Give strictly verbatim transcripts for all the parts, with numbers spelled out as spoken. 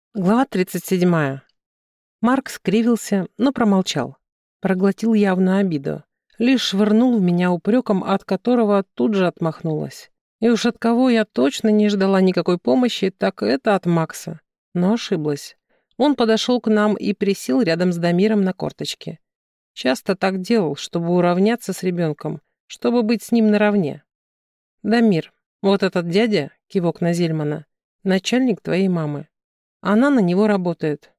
Глава тридцать седьмая. Марк скривился, но промолчал. Проглотил явную обиду. Лишь швырнул в меня упреком, от которого тут же отмахнулась. И уж от кого я точно не ждала никакой помощи, так это от Макса. Но ошиблась. Он подошел к нам и присел рядом с Дамиром на корточке. Часто так делал, чтобы уравняться с ребенком, чтобы быть с ним наравне. «Дамир, вот этот дядя», — кивок на Зельмана, — «начальник твоей мамы. Она на него работает».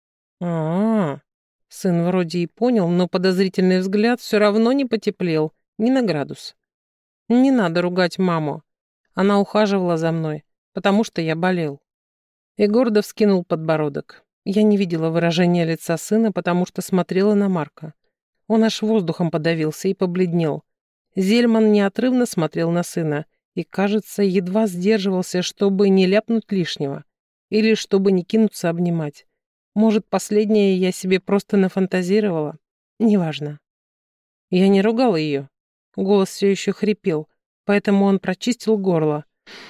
А-а-а. Сын вроде и понял, но подозрительный взгляд все равно не потеплел, ни на градус. Не надо ругать маму. Она ухаживала за мной, потому что я болел. И гордо вскинул подбородок. Я не видела выражения лица сына, потому что смотрела на Марка. Он аж воздухом подавился и побледнел. Зельман неотрывно смотрел на сына и, кажется, едва сдерживался, чтобы не ляпнуть лишнего. Или чтобы не кинуться обнимать. Может, последнее я себе просто нафантазировала? Неважно. Я не ругала ее. Голос все еще хрипел, поэтому он прочистил горло.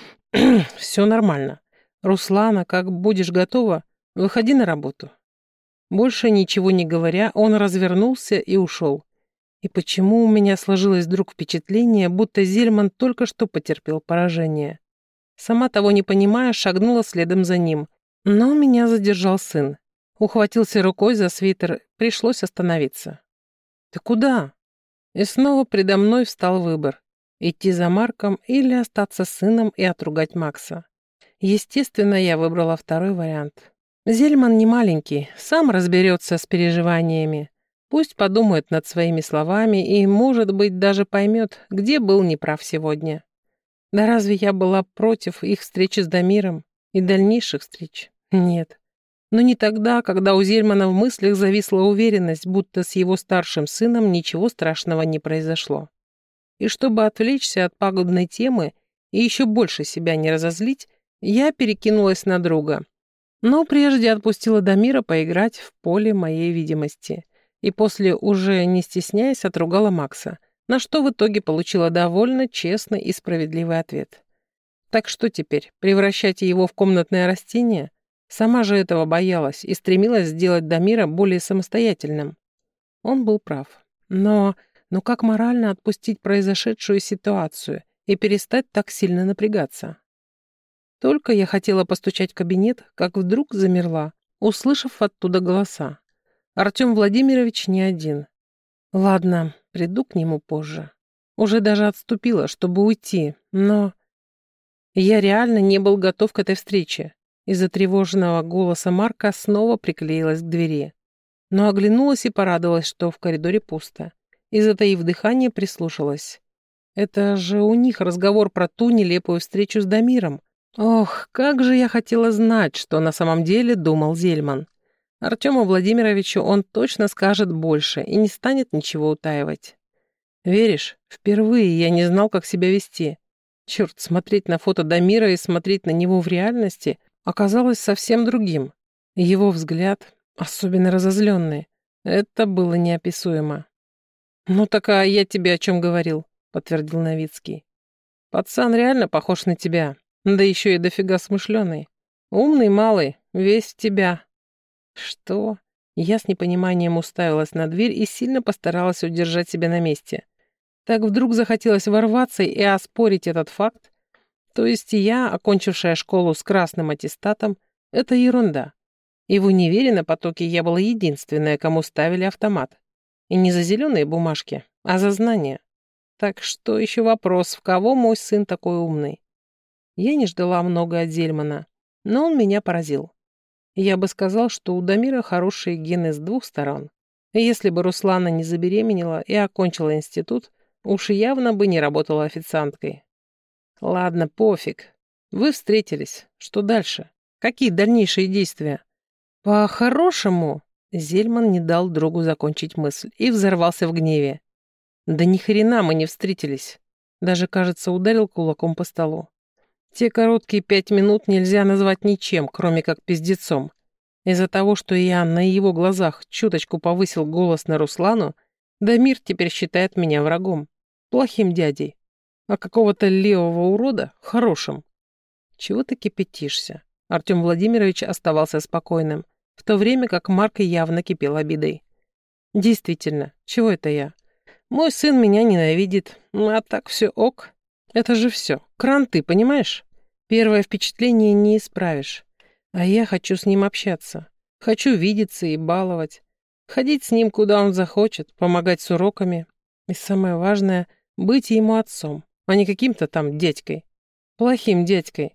Все нормально. Руслана, как будешь готова, выходи на работу. Больше ничего не говоря, он развернулся и ушел. И почему у меня сложилось вдруг впечатление, будто Зельман только что потерпел поражение? Сама того не понимая, шагнула следом за ним. Но меня задержал сын. Ухватился рукой за свитер, пришлось остановиться. «Ты куда?» И снова предо мной встал выбор. Идти за Марком или остаться с сыном и отругать Макса. Естественно, я выбрала второй вариант. Зельман не маленький, сам разберется с переживаниями. Пусть подумает над своими словами и, может быть, даже поймет, где был неправ сегодня. Да разве я была против их встречи с Дамиром и дальнейших встреч? Нет. Но не тогда, когда у Зельмана в мыслях зависла уверенность, будто с его старшим сыном ничего страшного не произошло. И чтобы отвлечься от пагубной темы и еще больше себя не разозлить, я перекинулась на друга. Но прежде отпустила Дамира поиграть в поле моей видимости. И после, уже не стесняясь, отругала Макса, на что в итоге получила довольно честный и справедливый ответ. Так что теперь, превращать его в комнатное растение? Сама же этого боялась и стремилась сделать Дамира более самостоятельным. Он был прав. Но, но как морально отпустить произошедшую ситуацию и перестать так сильно напрягаться? Только я хотела постучать в кабинет, как вдруг замерла, услышав оттуда голоса. Артем Владимирович не один. Ладно, приду к нему позже. Уже даже отступила, чтобы уйти, но... Я реально не был готов к этой встрече. Из-за тревожного голоса Марка снова приклеилась к двери. Но оглянулась и порадовалась, что в коридоре пусто. И, затаив дыхание, прислушалась. Это же у них разговор про ту нелепую встречу с Дамиром. Ох, как же я хотела знать, что на самом деле думал Зельман. Артему Владимировичу он точно скажет больше и не станет ничего утаивать. Веришь, впервые я не знал, как себя вести. Черт, смотреть на фото Дамира и смотреть на него в реальности оказалось совсем другим. Его взгляд, особенно разозленный, это было неописуемо. «Ну так а я тебе о чем говорил?» — подтвердил Новицкий. «Пацан реально похож на тебя, да еще и дофига смышленый. Умный малый, весь в тебя». «Что?» Я с непониманием уставилась на дверь и сильно постаралась удержать себя на месте. Так вдруг захотелось ворваться и оспорить этот факт. То есть я, окончившая школу с красным аттестатом, это ерунда. И в универе на потоке я была единственная, кому ставили автомат. И не за зеленые бумажки, а за знания. Так что еще вопрос, в кого мой сын такой умный? Я не ждала много от Зельмана, но он меня поразил. Я бы сказал, что у Дамира хорошие гены с двух сторон. И если бы Руслана не забеременела и окончила институт, уж явно бы не работала официанткой. Ладно, пофиг. Вы встретились. Что дальше? Какие дальнейшие действия? По-хорошему... Зельман не дал другу закончить мысль и взорвался в гневе. Да ни хрена мы не встретились. Даже, кажется, ударил кулаком по столу. Те короткие пять минут нельзя назвать ничем, кроме как пиздецом. Из-за того, что я на его глазах чуточку повысил голос на Руслану, Дамир теперь считает меня врагом, плохим дядей, а какого-то левого урода хорошим. Чего ты кипятишься? Артем Владимирович оставался спокойным, в то время как Марк явно кипел обидой. Действительно, чего это я? Мой сын меня ненавидит, а так все ок. Это же все. Кранты, понимаешь? Первое впечатление не исправишь. А я хочу с ним общаться. Хочу видеться и баловать. Ходить с ним, куда он захочет, помогать с уроками. И самое важное — быть ему отцом, а не каким-то там дядькой. Плохим дядькой.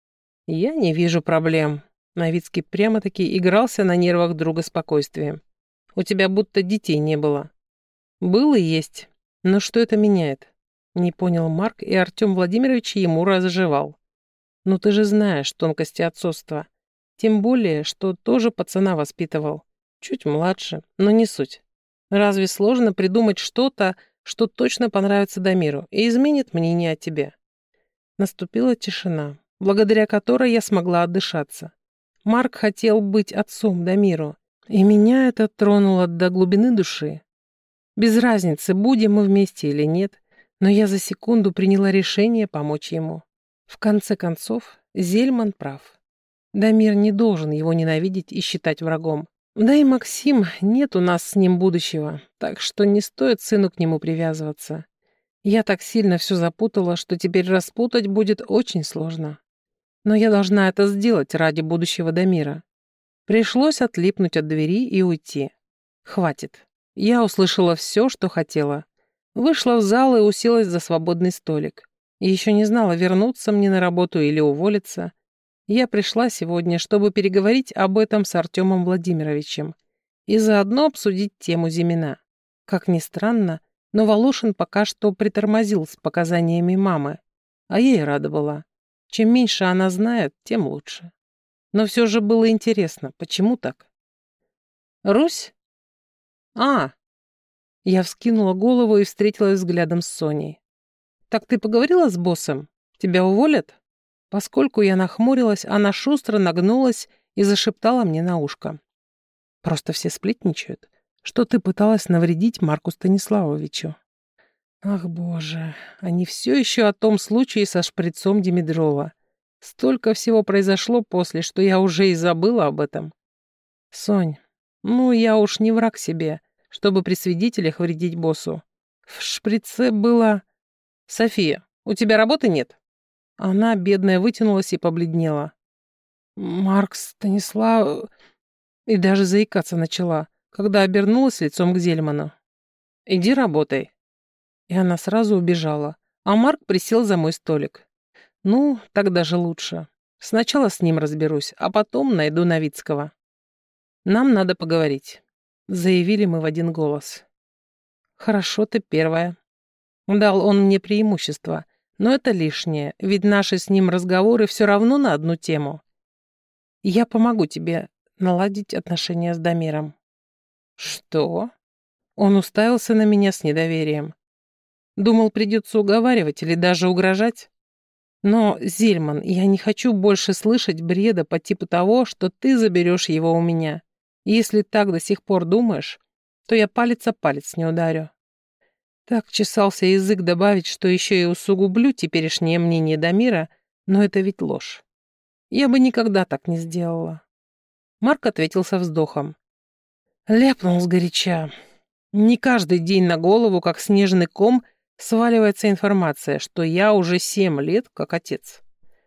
Я не вижу проблем. Новицкий прямо-таки игрался на нервах друга спокойствием. У тебя будто детей не было. Было и есть. Но что это меняет? Не понял Марк, и Артем Владимирович ему разжевал. Ну ты же знаешь тонкости отцовства. Тем более, что тоже пацана воспитывал. Чуть младше, но не суть. Разве сложно придумать что-то, что точно понравится Дамиру и изменит мнение о тебе? Наступила тишина, благодаря которой я смогла отдышаться. Марк хотел быть отцом Дамиру, и меня это тронуло до глубины души. Без разницы, будем мы вместе или нет, но я за секунду приняла решение помочь ему. В конце концов, Зельман прав. Дамир не должен его ненавидеть и считать врагом. Да и Максим, нет у нас с ним будущего, так что не стоит сыну к нему привязываться. Я так сильно все запутала, что теперь распутать будет очень сложно. Но я должна это сделать ради будущего Дамира. Пришлось отлипнуть от двери и уйти. Хватит. Я услышала все, что хотела. Вышла в зал и уселась за свободный столик. И еще не знала, вернуться мне на работу или уволиться. Я пришла сегодня, чтобы переговорить об этом с Артемом Владимировичем и заодно обсудить тему Зимина. Как ни странно, но Волошин пока что притормозил с показаниями мамы, а я и рада была. Чем меньше она знает, тем лучше. Но все же было интересно, почему так? «Русь? А!» Я вскинула голову и встретилась взглядом с Соней. «Так ты поговорила с боссом? Тебя уволят?» Поскольку я нахмурилась, она шустро нагнулась и зашептала мне на ушко. «Просто все сплетничают, что ты пыталась навредить Марку Станиславовичу». Ах, боже, они все еще о том случае со шприцом Димедрова. Столько всего произошло после, что я уже и забыла об этом. Сонь, ну я уж не враг себе, чтобы при свидетелях вредить боссу. В шприце было... София, у тебя работы нет? Она, бедная, вытянулась и побледнела. Марк Станислав... И даже заикаться начала, когда обернулась лицом к Зельману. «Иди работай». И она сразу убежала, а Марк присел за мой столик. «Ну, так даже лучше. Сначала с ним разберусь, а потом найду Новицкого. Нам надо поговорить», — заявили мы в один голос. «Хорошо, ты первая». Дал он мне преимущество. Но это лишнее, ведь наши с ним разговоры все равно на одну тему. Я помогу тебе наладить отношения с Дамиром. Что? Он уставился на меня с недоверием. Думал, придется уговаривать или даже угрожать? Но, Зельман, я не хочу больше слышать бреда по типу того, что ты заберешь его у меня. Если так до сих пор думаешь, то я палец о палец не ударю. Так чесался язык добавить, что еще и усугублю теперешнее мнение Дамира, но это ведь ложь. Я бы никогда так не сделала. Марк ответил со вздохом. Ляпнул сгоряча. Не каждый день на голову, как снежный ком, сваливается информация, что я уже семь лет как отец.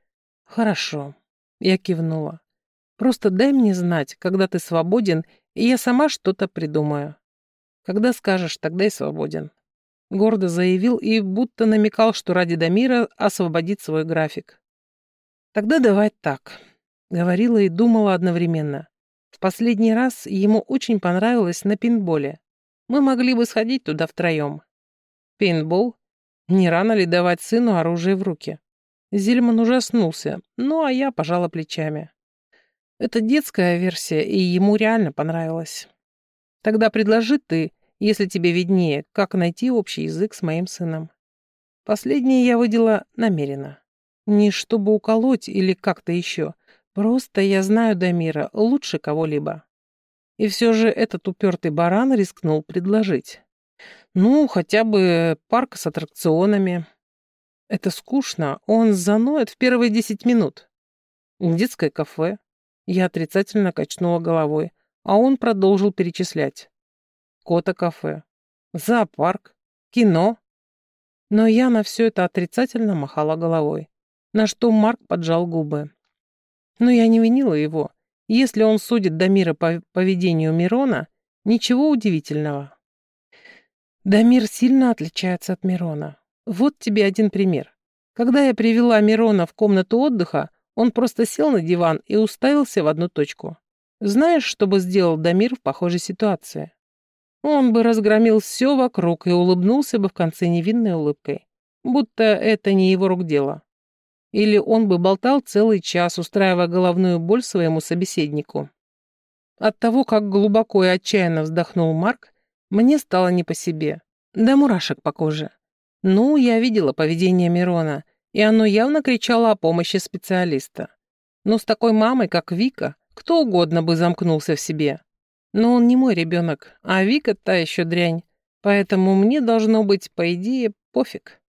Хорошо, я кивнула. Просто дай мне знать, когда ты свободен, и я сама что-то придумаю. Когда скажешь, тогда и свободен. Гордо заявил и будто намекал, что ради Дамира освободит свой график. «Тогда давай так», — говорила и думала одновременно. В последний раз ему очень понравилось на пейнтболе. Мы могли бы сходить туда втроем. Пейнтбол? Не рано ли давать сыну оружие в руки? Зельман ужаснулся, ну а я пожала плечами. Это детская версия, и ему реально понравилось. Тогда предложи ты, если тебе виднее, как найти общий язык с моим сыном. Последнее я выделила намеренно. Не чтобы уколоть или как-то еще. Просто я знаю Дамира лучше кого-либо. И все же этот упертый баран рискнул предложить. Ну, хотя бы парк с аттракционами. Это скучно, он заноет в первые десять минут. В детское кафе. Я отрицательно качнула головой, а он продолжил перечислять. Кота-кафе. Зоопарк. Кино. Но я на все это отрицательно махала головой, на что Марк поджал губы. Но я не винила его. Если он судит Дамира по поведению Мирона, ничего удивительного. Дамир сильно отличается от Мирона. Вот тебе один пример. Когда я привела Мирона в комнату отдыха, он просто сел на диван и уставился в одну точку. Знаешь, что бы сделал Дамир в похожей ситуации? Он бы разгромил все вокруг и улыбнулся бы в конце невинной улыбкой, будто это не его рук дело. Или он бы болтал целый час, устраивая головную боль своему собеседнику. От того, как глубоко и отчаянно вздохнул Марк, мне стало не по себе, до мурашек по коже. Ну, я видела поведение Мирона, и оно явно кричало о помощи специалиста. Но с такой мамой, как Вика, кто угодно бы замкнулся в себе. Но он не мой ребенок, а Вика та еще дрянь, поэтому мне должно быть, по идее, пофиг.